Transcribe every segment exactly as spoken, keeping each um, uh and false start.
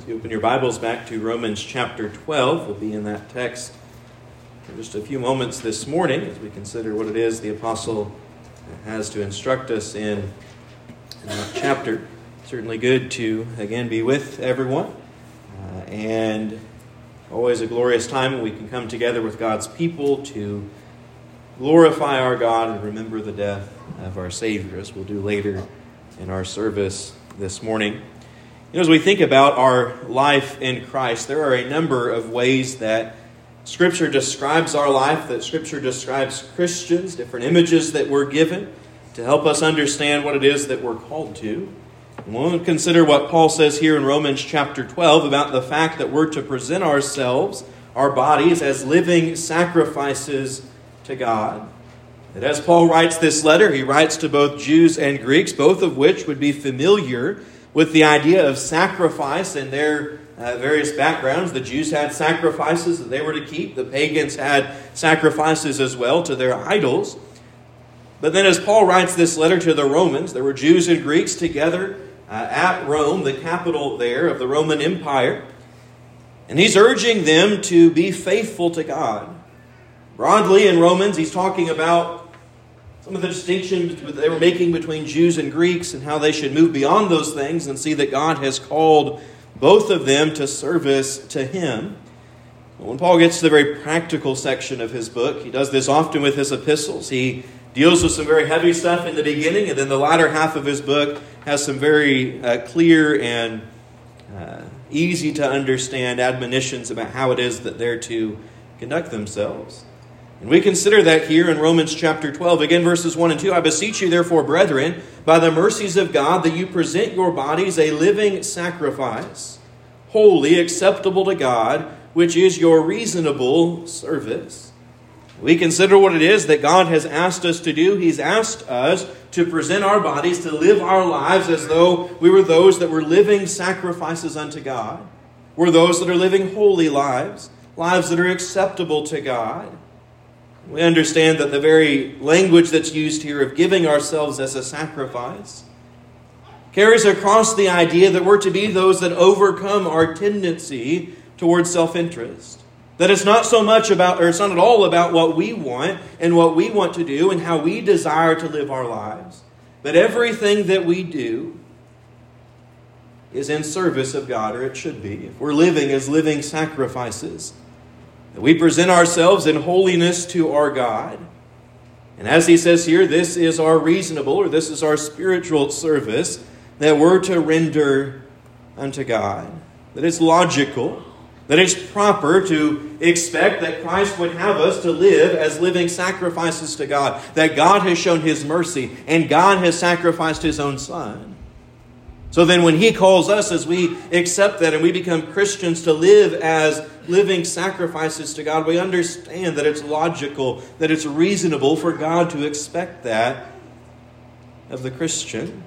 You open your Bibles back to Romans chapter twelve. We'll be in that text for just a few moments this morning as we consider what it is the apostle has to instruct us in, in that chapter. Certainly good to again be with everyone, uh, and always a glorious time when we can come together with God's people to glorify our God and remember the death of our Savior, as we'll do later in our service this morning. You know, as we think about our life in Christ, there are a number of ways that Scripture describes our life, that Scripture describes Christians, different images that we're given to help us understand what it is that we're called to. And we'll consider what Paul says here in Romans chapter twelve about the fact that we're to present ourselves, our bodies, as living sacrifices to God. That as Paul writes this letter, he writes to both Jews and Greeks, both of which would be familiar with the idea of sacrifice in their uh, various backgrounds. The Jews had sacrifices that they were to keep. The pagans had sacrifices as well to their idols. But then as Paul writes this letter to the Romans, there were Jews and Greeks together uh, at Rome, the capital there of the Roman Empire. And he's urging them to be faithful to God. Broadly in Romans, he's talking about some of the distinctions that they were making between Jews and Greeks and how they should move beyond those things and see that God has called both of them to service to Him. When Paul gets to the very practical section of his book, he does this often with his epistles. He deals with some very heavy stuff in the beginning, and then the latter half of his book has some very uh, clear and uh, easy to understand admonitions about how it is that they're to conduct themselves. And we consider that here in Romans chapter twelve, again verses one and two. I beseech you therefore, brethren, by the mercies of God, that you present your bodies a living sacrifice, holy, acceptable to God, which is your reasonable service. We consider what it is that God has asked us to do. He's asked us to present our bodies, to live our lives as though we were those that were living sacrifices unto God. We're those that are living holy lives, lives that are acceptable to God. We understand that the very language that's used here of giving ourselves as a sacrifice carries across the idea that we're to be those that overcome our tendency towards self-interest. That it's not so much about, or it's not at all about what we want and what we want to do and how we desire to live our lives. But everything that we do is in service of God, or it should be. If we're living as living sacrifices, that we present ourselves in holiness to our God. And as he says here, this is our reasonable, or this is our spiritual service that we're to render unto God. That it's logical, that it's proper to expect that Christ would have us to live as living sacrifices to God. That God has shown His mercy, and God has sacrificed His own Son. So then when He calls us, as we accept that and we become Christians to live as living sacrifices to God, we understand that it's logical, that it's reasonable for God to expect that of the Christian.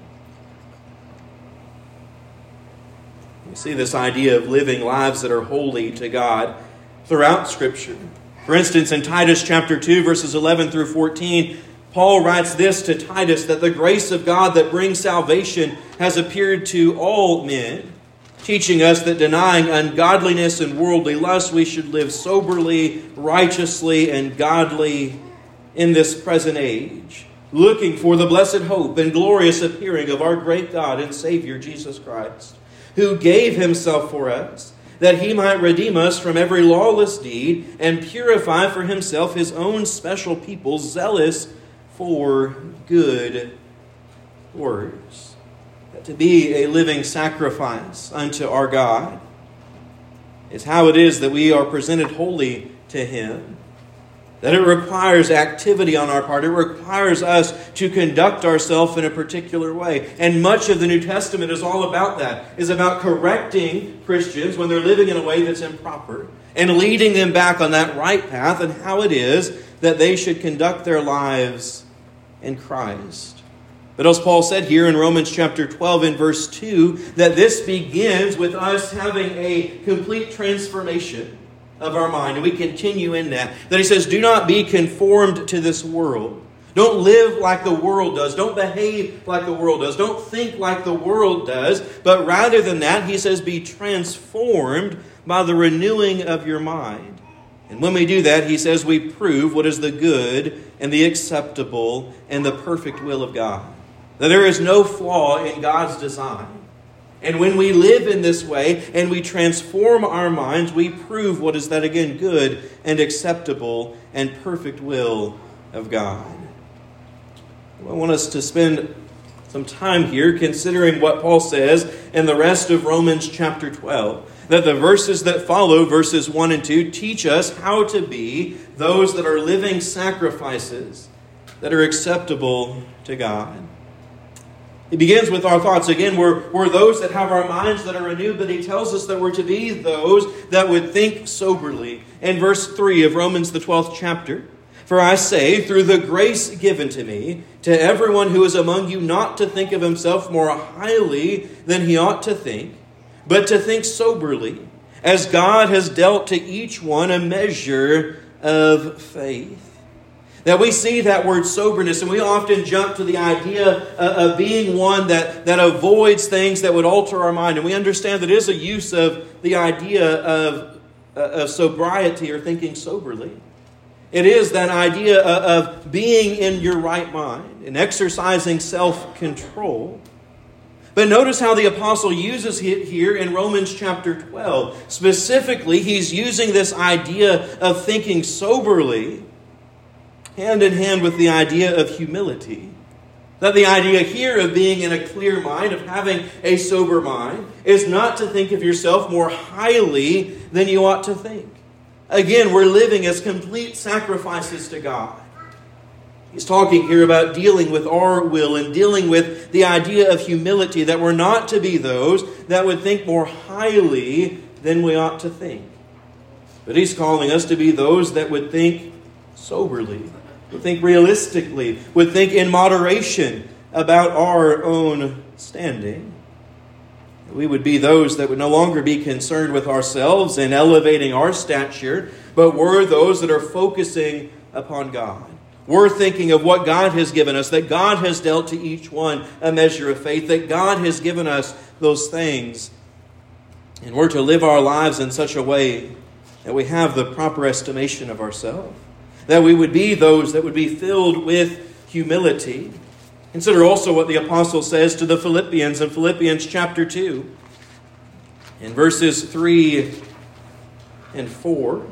We see this idea of living lives that are holy to God throughout Scripture. For instance, in Titus chapter two, verses eleven through fourteen, Paul writes this to Titus, that the grace of God that brings salvation has appeared to all men, teaching us that denying ungodliness and worldly lust, we should live soberly, righteously, and godly in this present age, looking for the blessed hope and glorious appearing of our great God and Savior, Jesus Christ, who gave Himself for us, that He might redeem us from every lawless deed and purify for Himself His own special people, zealous for good works. That to be a living sacrifice unto our God is how it is that we are presented holy to Him. That it requires activity on our part. It requires us to conduct ourselves in a particular way. And much of the New Testament is all about that. Is about correcting Christians when they're living in a way that's improper, and leading them back on that right path, and how it is that they should conduct their lives in Christ. But as Paul said here in Romans chapter twelve in verse two, that this begins with us having a complete transformation of our mind. And we continue in that. That he says, do not be conformed to this world, Don't live like the world does. Don't behave like the world does. Don't think like the world does. But rather than that, he says, be transformed by the renewing of your mind. And when we do that, he says, we prove what is the good and the acceptable and the perfect will of God. That there is no flaw in God's design. And when we live in this way and we transform our minds, we prove what is that, again, good and acceptable and perfect will of God. I want us to spend some time here considering what Paul says in the rest of Romans chapter twelve. That the verses that follow, verses one and two, teach us how to be those that are living sacrifices that are acceptable to God. He begins with our thoughts. Again, we're, we're those that have our minds that are renewed, but he tells us that we're to be those that would think soberly. In verse three of Romans, the twelfth chapter, for I say, through the grace given to me, to everyone who is among you not to think of himself more highly than he ought to think, but to think soberly, as God has dealt to each one a measure of faith. That we see that word soberness, and we often jump to the idea of being one that, that avoids things that would alter our mind. And we understand that it is a use of the idea of, of sobriety or thinking soberly. It is that idea of being in your right mind and exercising self-control. But notice how the apostle uses it here in Romans chapter twelve. Specifically, he's using this idea of thinking soberly hand in hand with the idea of humility. That the idea here of being in a clear mind, of having a sober mind, is not to think of yourself more highly than you ought to think. Again, we're living as complete sacrifices to God. He's talking here about dealing with our will and dealing with the idea of humility, that we're not to be those that would think more highly than we ought to think. But he's calling us to be those that would think soberly, would think realistically, would think in moderation about our own standing. We would be those that would no longer be concerned with ourselves and elevating our stature, but we're those that are focusing upon God. We're thinking of what God has given us, that God has dealt to each one a measure of faith, that God has given us those things. And we're to live our lives in such a way that we have the proper estimation of ourselves, that we would be those that would be filled with humility. Consider also what the apostle says to the Philippians in Philippians chapter two, in verses three and four.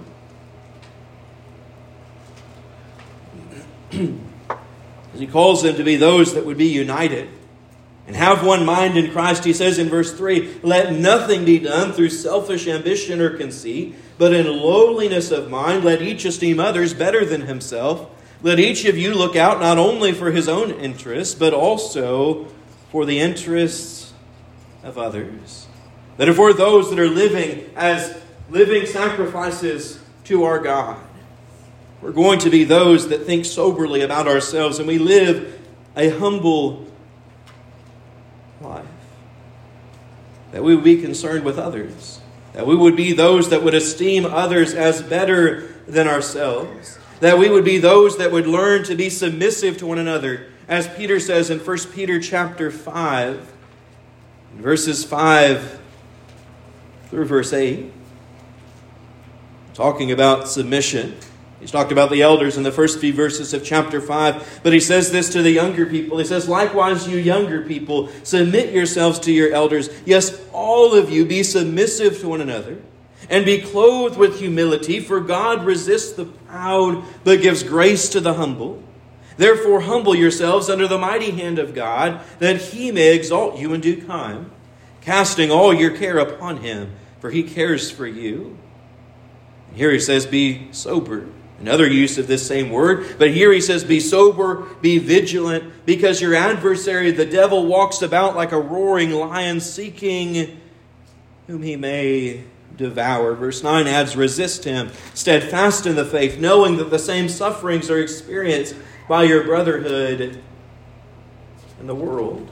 As he calls them to be those that would be united and have one mind in Christ, he says in verse three, let nothing be done through selfish ambition or conceit, but in lowliness of mind let each esteem others better than himself. Let each of you look out not only for his own interests, but also for the interests of others. That if we're those that are living as living sacrifices to our God, we're going to be those that think soberly about ourselves and we live a humble life. That we would be concerned with others. That we would be those that would esteem others as better than ourselves. That we would be those that would learn to be submissive to one another. As Peter says in First Peter chapter five, verses five through verse eight, talking about submission. He's talked about the elders in the first few verses of chapter five. But he says this to the younger people. He says, likewise, you younger people, submit yourselves to your elders. Yes, all of you be submissive to one another. And be clothed with humility, for God resists the proud, but gives grace to the humble. Therefore humble yourselves under the mighty hand of God, that he may exalt you in due time, casting all your care upon him, for he cares for you. And here he says, be sober. Another use of this same word. But here he says, be sober, be vigilant, because your adversary, the devil, walks about like a roaring lion, seeking whom he may devour. Verse nine adds, resist him, steadfast in the faith, knowing that the same sufferings are experienced by your brotherhood in the world.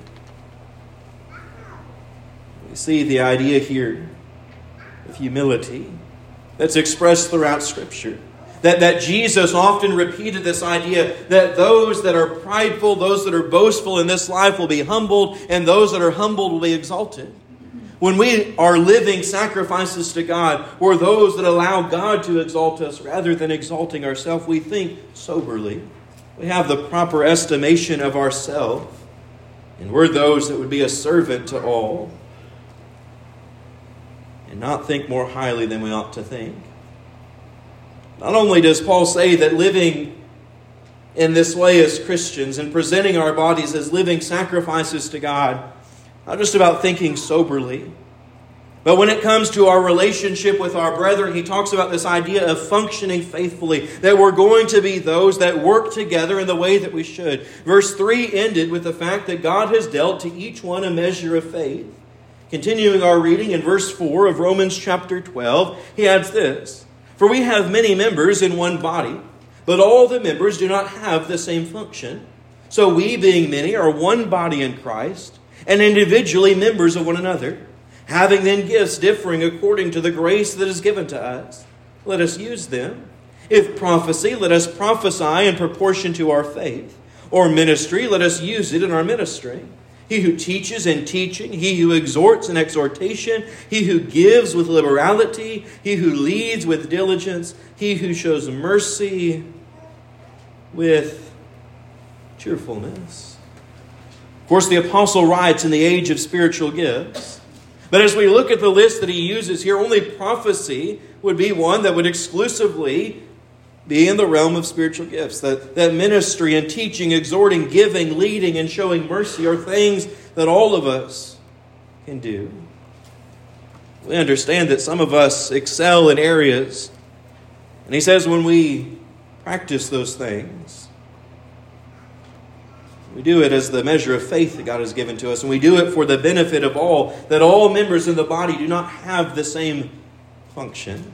We see the idea here of humility that's expressed throughout Scripture. That, that Jesus often repeated this idea that those that are prideful, those that are boastful in this life will be humbled, and those that are humbled will be exalted. When we are living sacrifices to God, or those that allow God to exalt us rather than exalting ourselves, we think soberly. We have the proper estimation of ourselves, and we're those that would be a servant to all, and not think more highly than we ought to think. Not only does Paul say that living in this way as Christians and presenting our bodies as living sacrifices to God, not just about thinking soberly, but when it comes to our relationship with our brethren, he talks about this idea of functioning faithfully, that we're going to be those that work together in the way that we should. Verse three ended with the fact that God has dealt to each one a measure of faith. Continuing our reading in verse four of Romans chapter twelve, he adds this: "For we have many members in one body, but all the members do not have the same function. So we, being many, are one body in Christ, and individually members of one another. Having then gifts differing according to the grace that is given to us, let us use them. If prophecy, let us prophesy in proportion to our faith. Or ministry, let us use it in our ministry. He who teaches in teaching, he who exhorts in exhortation, he who gives with liberality, he who leads with diligence, he who shows mercy with cheerfulness." Of course, the apostle writes in the age of spiritual gifts. But as we look at the list that he uses here, only prophecy would be one that would exclusively be in the realm of spiritual gifts. That, that ministry and teaching, exhorting, giving, leading, and showing mercy are things that all of us can do. We understand that some of us excel in areas. And he says when we practice those things, we do it as the measure of faith that God has given to us. And we do it for the benefit of all, that all members in the body do not have the same function.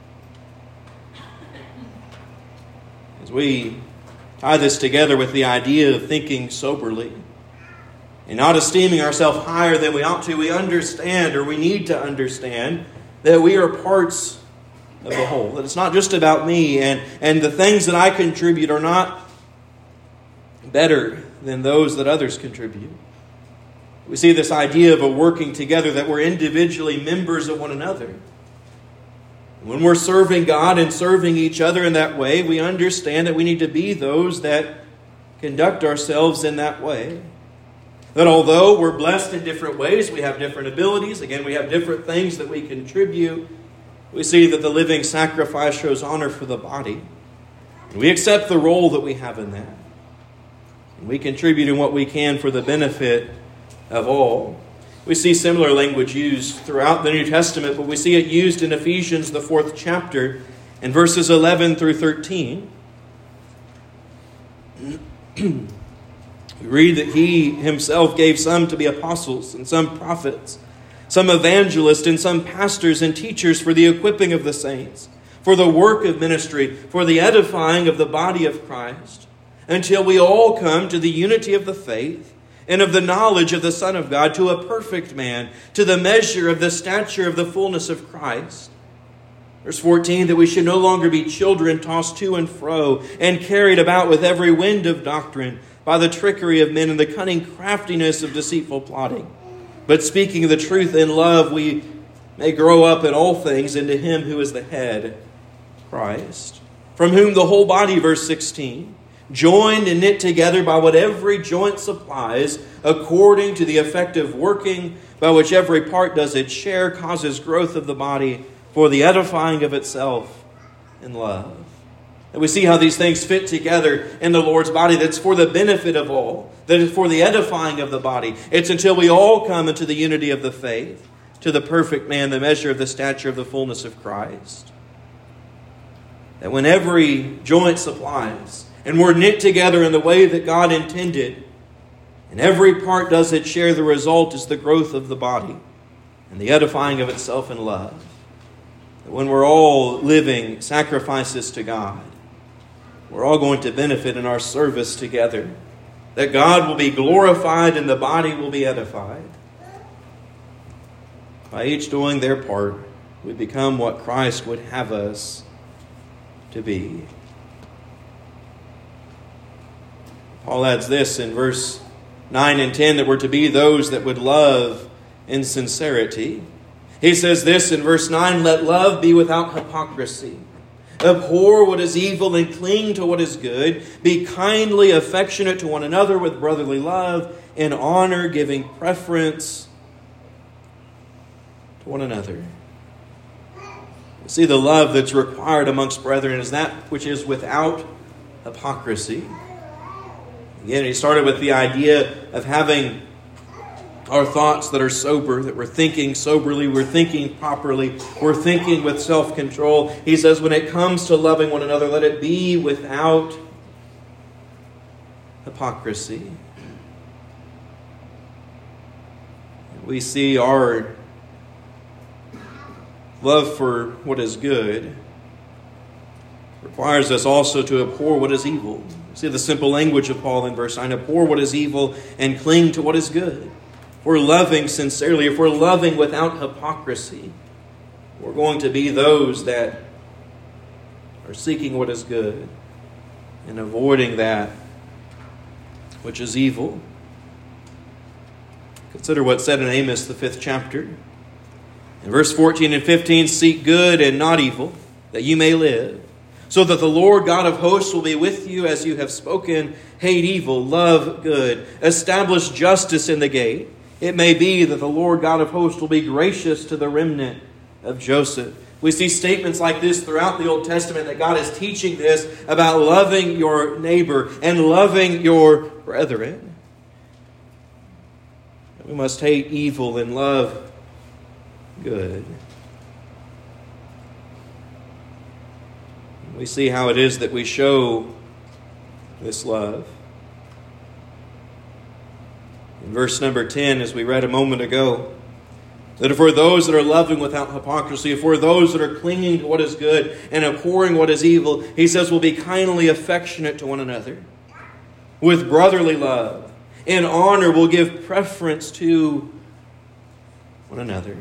As we tie this together with the idea of thinking soberly and not esteeming ourselves higher than we ought to, we understand, or we need to understand, that we are parts of the whole. That it's not just about me, and, and the things that I contribute are not better than those that others contribute. We see this idea of a working together, that we're individually members of one another. When we're serving God and serving each other in that way, we understand that we need to be those that conduct ourselves in that way. That although we're blessed in different ways, we have different abilities, again, we have different things that we contribute, we see that the living sacrifice shows honor for the body. And we accept the role that we have in that. And we contribute in what we can for the benefit of all. We see similar language used throughout the New Testament, but we see it used in Ephesians, the fourth chapter, in verses eleven through thirteen. We read that he himself gave some to be apostles, and some prophets, some evangelists, and some pastors and teachers for the equipping of the saints, for the work of ministry, for the edifying of the body of Christ, until we all come to the unity of the faith and of the knowledge of the Son of God, to a perfect man, to the measure of the stature of the fullness of Christ. Verse fourteen, that we should no longer be children tossed to and fro and carried about with every wind of doctrine by the trickery of men and the cunning craftiness of deceitful plotting. But speaking the truth in love, we may grow up in all things into him who is the head, Christ, from whom the whole body, verse sixteen, joined and knit together by what every joint supplies, according to the effective working by which every part does its share, causes growth of the body for the edifying of itself in love. And we see how these things fit together in the Lord's body. That's for the benefit of all. That is for the edifying of the body. It's until we all come into the unity of the faith, to the perfect man, the measure of the stature of the fullness of Christ. That when every joint supplies, and we're knit together in the way that God intended, and every part does its share, the result is the growth of the body and the edifying of itself in love. That when we're all living sacrifices to God, we're all going to benefit in our service together. That God will be glorified and the body will be edified. By each doing their part, we become what Christ would have us to be. Paul adds this in verse nine and ten, that we're to be those that would love in sincerity. He says this in verse nine, let love be without hypocrisy. Abhor what is evil and cling to what is good. Be kindly affectionate to one another with brotherly love, in honor, giving preference to one another. You see, the love that's required amongst brethren is that which is without hypocrisy. Again, he started with the idea of having our thoughts that are sober, that we're thinking soberly, we're thinking properly, we're thinking with self-control. He says when it comes to loving one another, let it be without hypocrisy. We see our love for what is good requires us also to abhor what is evil. See the simple language of Paul in verse nine. Abhor what is evil and cling to what is good. If we're loving sincerely, if we're loving without hypocrisy, we're going to be those that are seeking what is good and avoiding that which is evil. Consider what's said in Amos, the fifth chapter. In verse fourteen and fifteen, seek good and not evil, that you may live. So that the Lord God of hosts will be with you as you have spoken. Hate evil, love good. Establish justice in the gate. It may be that the Lord God of hosts will be gracious to the remnant of Joseph. We see statements like this throughout the Old Testament, that God is teaching this about loving your neighbor and loving your brethren. We must hate evil and love good. We see how it is that we show this love. In verse number ten, as we read a moment ago, that if we're those that are loving without hypocrisy, if we're those that are clinging to what is good and abhorring what is evil, he says we'll be kindly affectionate to one another, with brotherly love. In honor, we'll give preference to one another.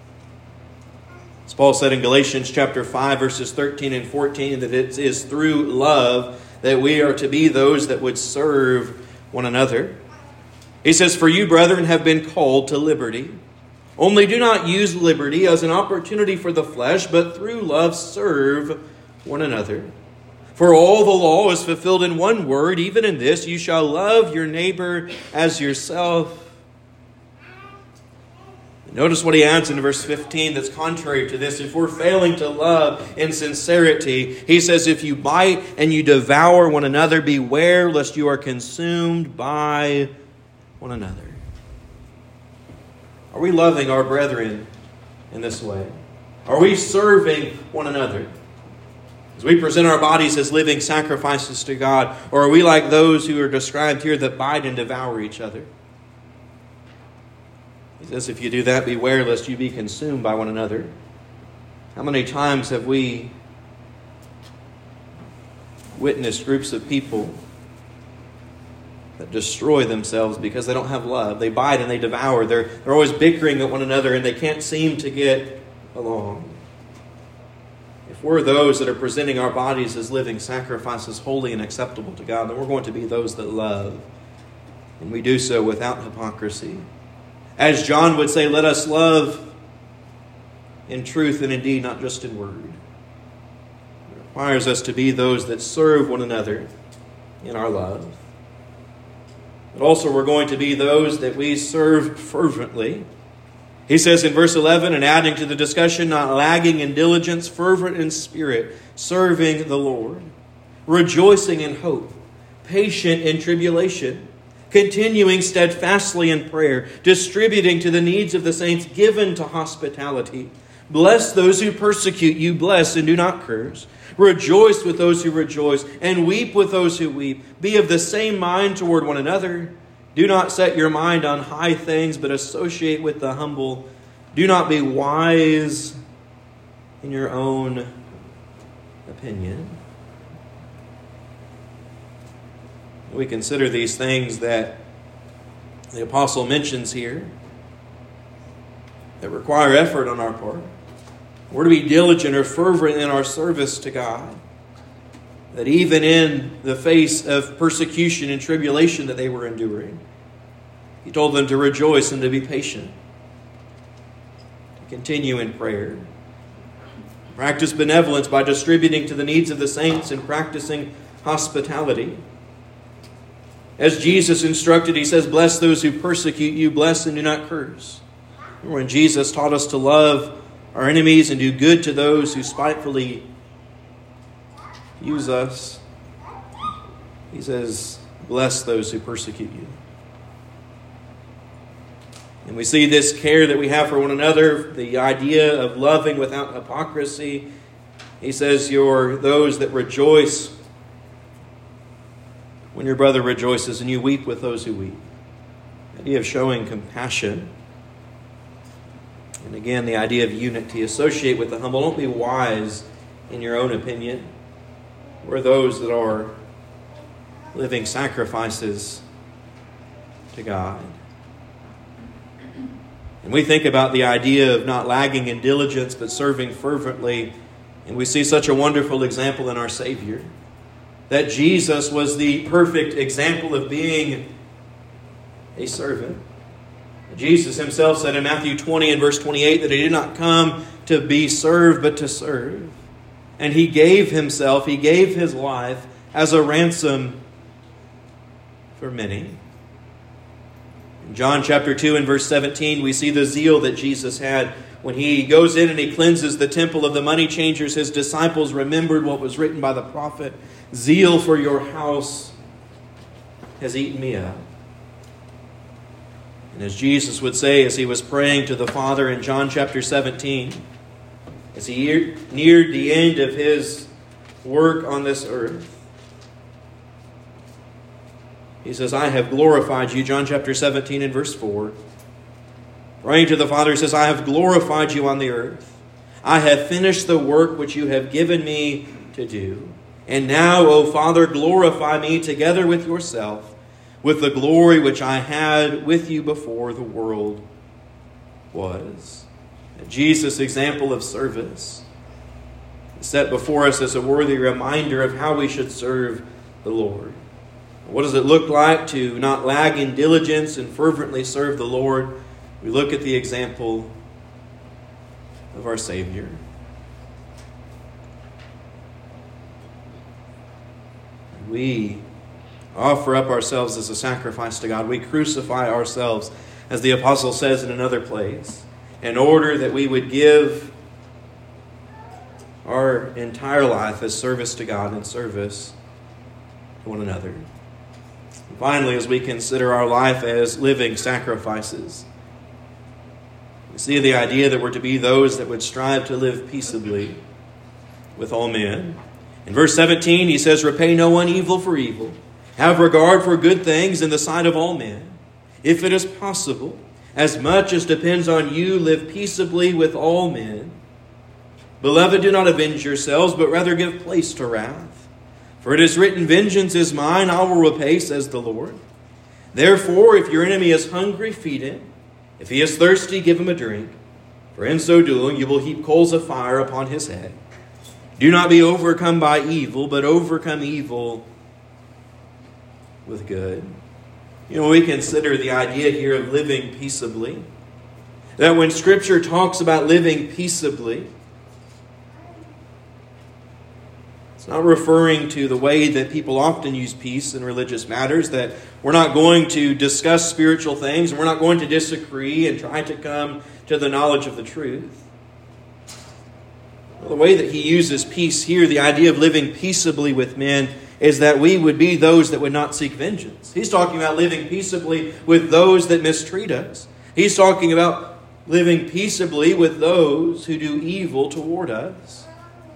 As Paul said in Galatians chapter five, verses thirteen and fourteen, that it is through love that we are to be those that would serve one another. He says, for you, brethren, have been called to liberty. Only do not use liberty as an opportunity for the flesh, but through love serve one another. For all the law is fulfilled in one word, even in this, you shall love your neighbor as yourself. Notice what he adds in verse fifteen that's contrary to this. If we're failing to love in sincerity, he says, if you bite and you devour one another, beware lest you are consumed by one another. Are we loving our brethren in this way? Are we serving one another? As we present our bodies as living sacrifices to God, or are we like those who are described here that bite and devour each other? He says, if you do that, beware lest you be consumed by one another. How many times have we witnessed groups of people that destroy themselves because they don't have love? They bite and they devour. They're, they're always bickering at one another and they can't seem to get along. If we're those that are presenting our bodies as living sacrifices, holy and acceptable to God, then we're going to be those that love. And we do so without hypocrisy. As John would say, let us love in truth and in deed, not just in word. It requires us to be those that serve one another in our love. But also we're going to be those that we serve fervently. He says in verse eleven, and adding to the discussion, not lagging in diligence, fervent in spirit, serving the Lord, rejoicing in hope, patient in tribulation, continuing steadfastly in prayer, distributing to the needs of the saints, given to hospitality. Bless those who persecute you, bless and do not curse. Rejoice with those who rejoice, and weep with those who weep. Be of the same mind toward one another. Do not set your mind on high things, but associate with the humble. Do not be wise in your own opinion. We consider these things that the apostle mentions here that require effort on our part. We're to be diligent or fervent in our service to God. that even in the face of persecution and tribulation that they were enduring, He told them to rejoice and to be patient, to continue in prayer, practice benevolence by distributing to the needs of the saints and practicing hospitality. As Jesus instructed, He says, bless those who persecute you, bless and do not curse. When Jesus taught us to love our enemies and do good to those who spitefully use us, He says, bless those who persecute you. And we see this care that we have for one another, the idea of loving without hypocrisy. He says, you're those that rejoice when your brother rejoices, and you weep with those who weep. The idea of showing compassion. And again, the idea of unity. Associate with the humble. Don't be wise in your own opinion. We're those that are living sacrifices to God. And we think about the idea of not lagging in diligence, but serving fervently. And we see such a wonderful example in our Savior. That Jesus was the perfect example of being a servant. Jesus Himself said in Matthew twenty and verse twenty-eight that He did not come to be served, but to serve. And He gave Himself, He gave His life as a ransom for many. In John chapter two and verse seventeen, we see the zeal that Jesus had when He goes in and He cleanses the temple of the money changers. His disciples remembered what was written by the prophet. Zeal for your house has eaten me up. And as Jesus would say as He was praying to the Father in John chapter seventeen, as He neared the end of His work on this earth, He says, I have glorified you. John chapter seventeen and verse four. Praying to the Father, He says, I have glorified you on the earth. I have finished the work which you have given me to do. And now, O Father, glorify me together with yourself, with the glory which I had with you before the world was. Jesus' example of service is set before us as a worthy reminder of how we should serve the Lord. What does it look like to not lag in diligence and fervently serve the Lord? We look at the example of our Savior. We offer up ourselves as a sacrifice to God. We crucify ourselves, as the apostle says in another place, in order that we would give our entire life as service to God and service to one another. And finally, as we consider our life as living sacrifices, we see the idea that we're to be those that would strive to live peaceably with all men. In verse seventeen, he says, repay no one evil for evil. Have regard for good things in the sight of all men. If it is possible, as much as depends on you, live peaceably with all men. Beloved, do not avenge yourselves, but rather give place to wrath. For it is written, vengeance is mine, I will repay, says the Lord. Therefore, if your enemy is hungry, feed him. If he is thirsty, give him a drink. For in so doing, you will heap coals of fire upon his head. Do not be overcome by evil, but overcome evil with good. You know, we consider the idea here of living peaceably. That when Scripture talks about living peaceably, it's not referring to the way that people often use peace in religious matters, that we're not going to discuss spiritual things and we're not going to disagree and try to come to the knowledge of the truth. Well, the way that he uses peace here, the idea of living peaceably with men, is that we would be those that would not seek vengeance. He's talking about living peaceably with those that mistreat us. He's talking about living peaceably with those who do evil toward us.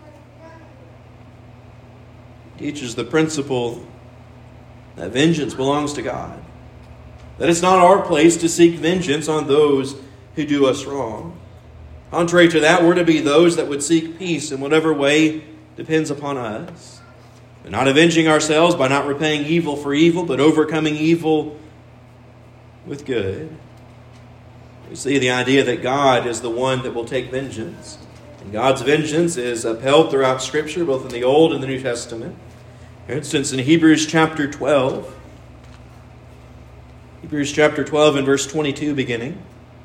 He teaches the principle that vengeance belongs to God. That it's not our place to seek vengeance on those who do us wrong. Contrary to that, we're to be those that would seek peace in whatever way depends upon us. But not avenging ourselves by not repaying evil for evil, but overcoming evil with good. We see the idea that God is the one that will take vengeance. And God's vengeance is upheld throughout Scripture, both in the Old and the New Testament. For instance, in Hebrews chapter twelve, Hebrews chapter twelve and verse twenty-two beginning,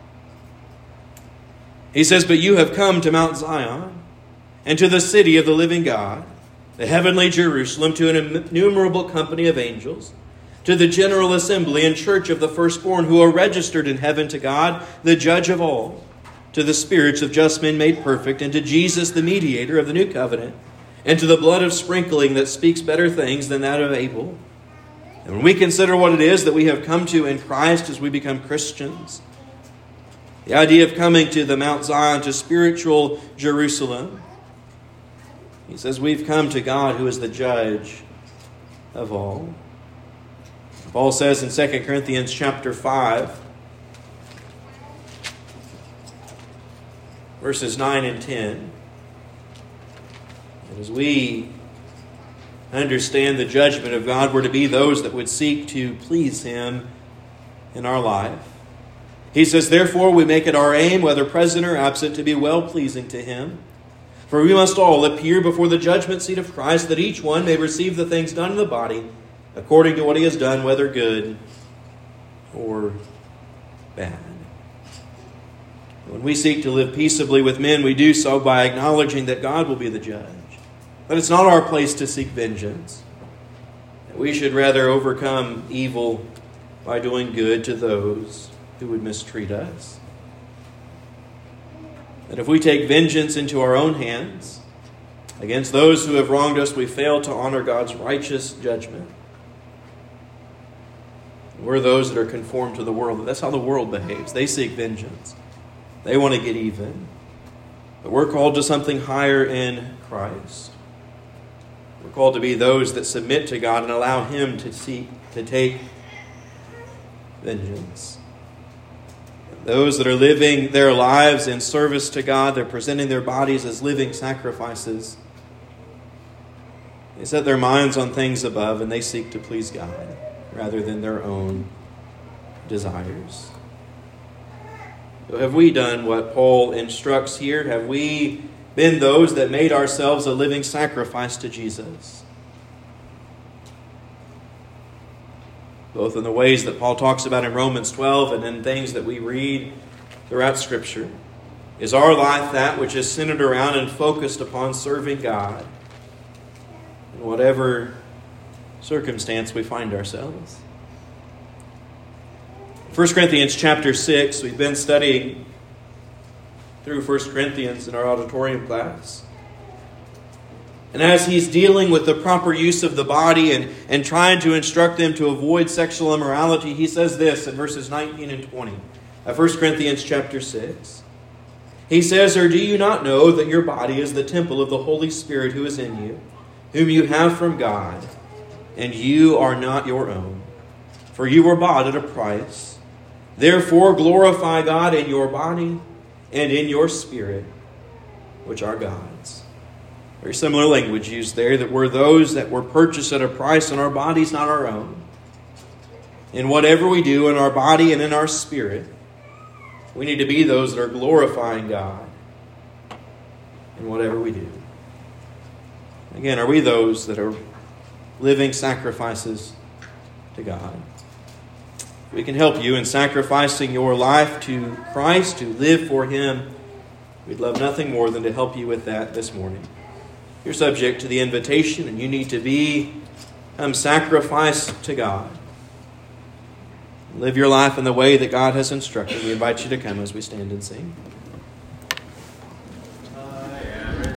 he says, "But you have come to Mount Zion, and to the city of the living God, the heavenly Jerusalem, to an innumerable company of angels, to the general assembly and church of the firstborn who are registered in heaven, to God, the judge of all, to the spirits of just men made perfect, and to Jesus, the mediator of the new covenant, and to the blood of sprinkling that speaks better things than that of Abel." And when we consider what it is that we have come to in Christ as we become Christians, the idea of coming to the Mount Zion, to spiritual Jerusalem, he says we've come to God who is the judge of all. Paul says in Second Corinthians chapter five, verses nine and ten, that as we understand the judgment of God, we're to be those that would seek to please Him in our life. He says, "Therefore we make it our aim, whether present or absent, to be well-pleasing to Him. For we must all appear before the judgment seat of Christ, that each one may receive the things done in the body, according to what he has done, whether good or bad." When we seek to live peaceably with men, we do so by acknowledging that God will be the judge. That it's not our place to seek vengeance. That we should rather overcome evil by doing good to those who would mistreat us. That if we take vengeance into our own hands against those who have wronged us, we fail to honor God's righteous judgment. We're those that are conformed to the world. That's how the world behaves. They seek vengeance. They want to get even. But we're called to something higher in Christ. We're called to be those that submit to God and allow Him to seek, to take vengeance. Those that are living their lives in service to God, they're presenting their bodies as living sacrifices. They set their minds on things above and they seek to please God rather than their own desires. So have we done what Paul instructs here? Have we been those that made ourselves a living sacrifice to Jesus? Both in the ways that Paul talks about in Romans twelve and in things that we read throughout Scripture. Is our life that which is centered around and focused upon serving God in whatever circumstance we find ourselves? First Corinthians chapter six, we've been studying through First Corinthians in our auditorium class. And as he's dealing with the proper use of the body and, and trying to instruct them to avoid sexual immorality, he says this in verses nineteen and twenty of First Corinthians chapter six. He says, "Or do you not know that your body is the temple of the Holy Spirit who is in you, whom you have from God, and you are not your own? For you were bought at a price. Therefore glorify God in your body and in your spirit, which are God's." Very similar language used there, that we're those that were purchased at a price, and our body's not our own. In whatever we do in our body and in our spirit, we need to be those that are glorifying God in whatever we do. Again, are we those that are living sacrifices to God? We can help you in sacrificing your life to Christ, to live for Him. We'd love nothing more than to help you with that this morning. You're subject to the invitation, and you need to be um, sacrificed to God. Live your life in the way that God has instructed. We invite you to come as we stand and sing.